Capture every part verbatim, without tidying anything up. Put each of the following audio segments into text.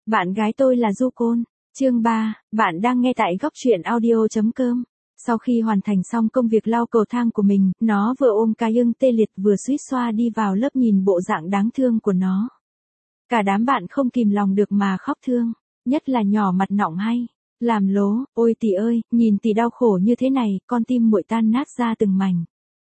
Bạn gái tôi là Du Côn. Chương ba, bạn đang nghe tại góc truyện audio chấm com. Sau khi hoàn thành xong công việc lau cầu thang của mình, nó vừa ôm Ca Yưng tê liệt vừa suýt xoa đi vào lớp nhìn bộ dạng đáng thương của nó. Cả đám bạn không kìm lòng được mà khóc thương, nhất là nhỏ mặt nọng hay. Làm lố, ôi tỷ ơi, nhìn tỷ đau khổ như thế này, con tim muội tan nát ra từng mảnh.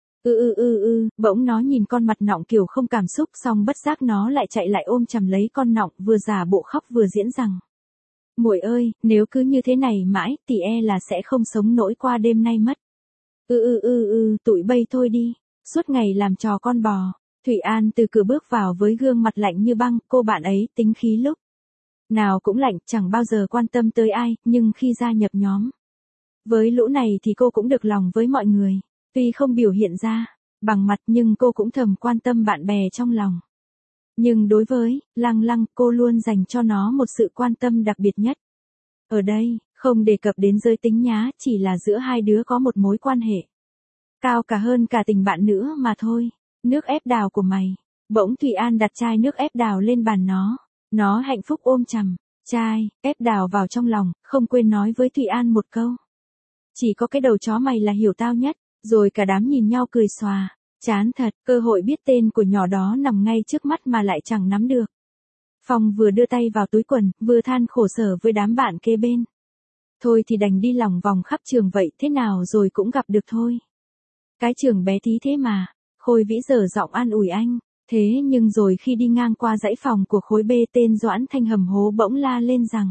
ư ư ư ư, bỗng nó nhìn con mặt nọng kiểu không cảm xúc, xong bất giác nó lại chạy lại ôm chầm lấy con nọng, vừa giả bộ khóc vừa diễn rằng: muội ơi, nếu cứ như thế này mãi, tỷ e là sẽ không sống nổi qua đêm nay mất. ư ư ư ư, tụi bay thôi đi, suốt ngày làm trò con bò. Thủy An từ cửa bước vào với gương mặt lạnh như băng, cô bạn ấy tính khí lúc nào cũng lạnh, chẳng bao giờ quan tâm tới ai, nhưng khi gia nhập nhóm với lũ này thì cô cũng được lòng với mọi người. Tuy không biểu hiện ra bằng mặt nhưng cô cũng thầm quan tâm bạn bè trong lòng. Nhưng đối với Lăng Lăng, cô luôn dành cho nó một sự quan tâm đặc biệt nhất. Ở đây, không đề cập đến giới tính nhá, chỉ là giữa hai đứa có một mối quan hệ cao cả hơn cả tình bạn nữa mà thôi. Nước ép đào của mày. Bỗng Thủy An đặt chai nước ép đào lên bàn nó. Nó hạnh phúc ôm chầm chai ép đào vào trong lòng, không quên nói với Thủy An một câu: chỉ có cái đầu chó mày là hiểu tao nhất. Rồi cả đám nhìn nhau cười xòa. Chán thật, cơ hội biết tên của nhỏ đó nằm ngay trước mắt mà lại chẳng nắm được. Phong vừa đưa tay vào túi quần, vừa than khổ sở với đám bạn kế bên. Thôi thì đành đi lòng vòng khắp trường vậy, thế nào rồi cũng gặp được thôi. Cái trường bé tí thế mà. Khôi Vĩ dở giọng an ủi anh. Thế nhưng rồi khi đi ngang qua dãy phòng của khối B, tên Doãn Thanh hầm hố bỗng la lên rằng: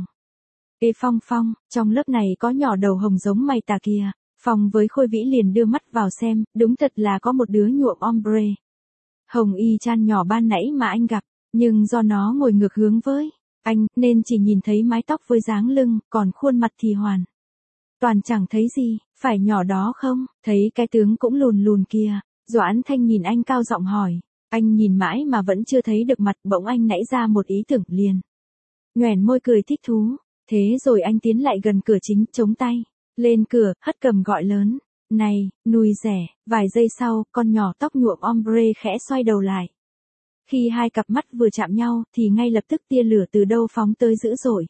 ê Phong Phong, trong lớp này có nhỏ đầu hồng giống mày tà kìa. Phong với Khôi Vĩ liền đưa mắt vào xem, đúng thật là có một đứa nhuộm ombre hồng y chan nhỏ ban nãy mà anh gặp, nhưng do nó ngồi ngược hướng với anh, nên chỉ nhìn thấy mái tóc với dáng lưng, còn khuôn mặt thì hoàn toàn chẳng thấy gì. Phải nhỏ đó không? Thấy cái tướng cũng lùn lùn kia. Doãn Thanh nhìn anh cao giọng hỏi. Anh nhìn mãi mà vẫn chưa thấy được mặt, bỗng anh nảy ra một ý tưởng liền nhoẻn môi cười thích thú. Thế rồi anh tiến lại gần cửa chính, chống tay lên cửa, hất cầm gọi lớn: này, nùi rẻ. Vài giây sau, con nhỏ tóc nhuộm ombre khẽ xoay đầu lại. Khi hai cặp mắt vừa chạm nhau, thì ngay lập tức tia lửa từ đâu phóng tới dữ dội.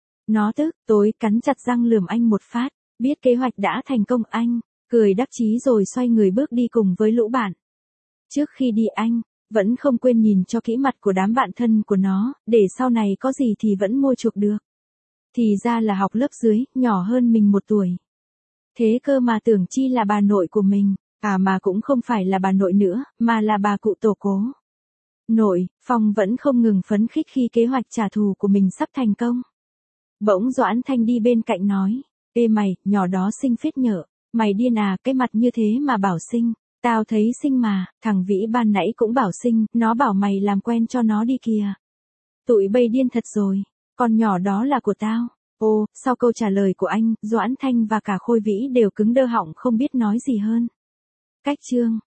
Nó tức tối cắn chặt răng lườm anh một phát. Biết kế hoạch đã thành công, anh cười đắc chí rồi xoay người bước đi cùng với lũ bạn. Trước khi đi anh vẫn không quên nhìn cho kỹ mặt của đám bạn thân của nó, để sau này có gì thì vẫn mua chuộc được. Thì ra là học lớp dưới, nhỏ hơn mình một tuổi. Thế cơ mà tưởng chi là bà nội của mình. À mà cũng không phải là bà nội nữa, mà là bà cụ tổ cố. Nội, Phong vẫn không ngừng phấn khích khi kế hoạch trả thù của mình sắp thành công. Bỗng Doãn Thanh đi bên cạnh nói: ê mày, nhỏ đó xinh phết nhở. Mày điên à, cái mặt như thế mà bảo xinh. Tao thấy xinh mà, thằng Vĩ ban nãy cũng bảo xinh, nó bảo mày làm quen cho nó đi kìa. Tụi bay điên thật rồi, con nhỏ đó là của tao. Ô, sau câu trả lời của anh, Doãn Thanh và cả Khôi Vĩ đều cứng đơ họng không biết nói gì hơn. Cách chương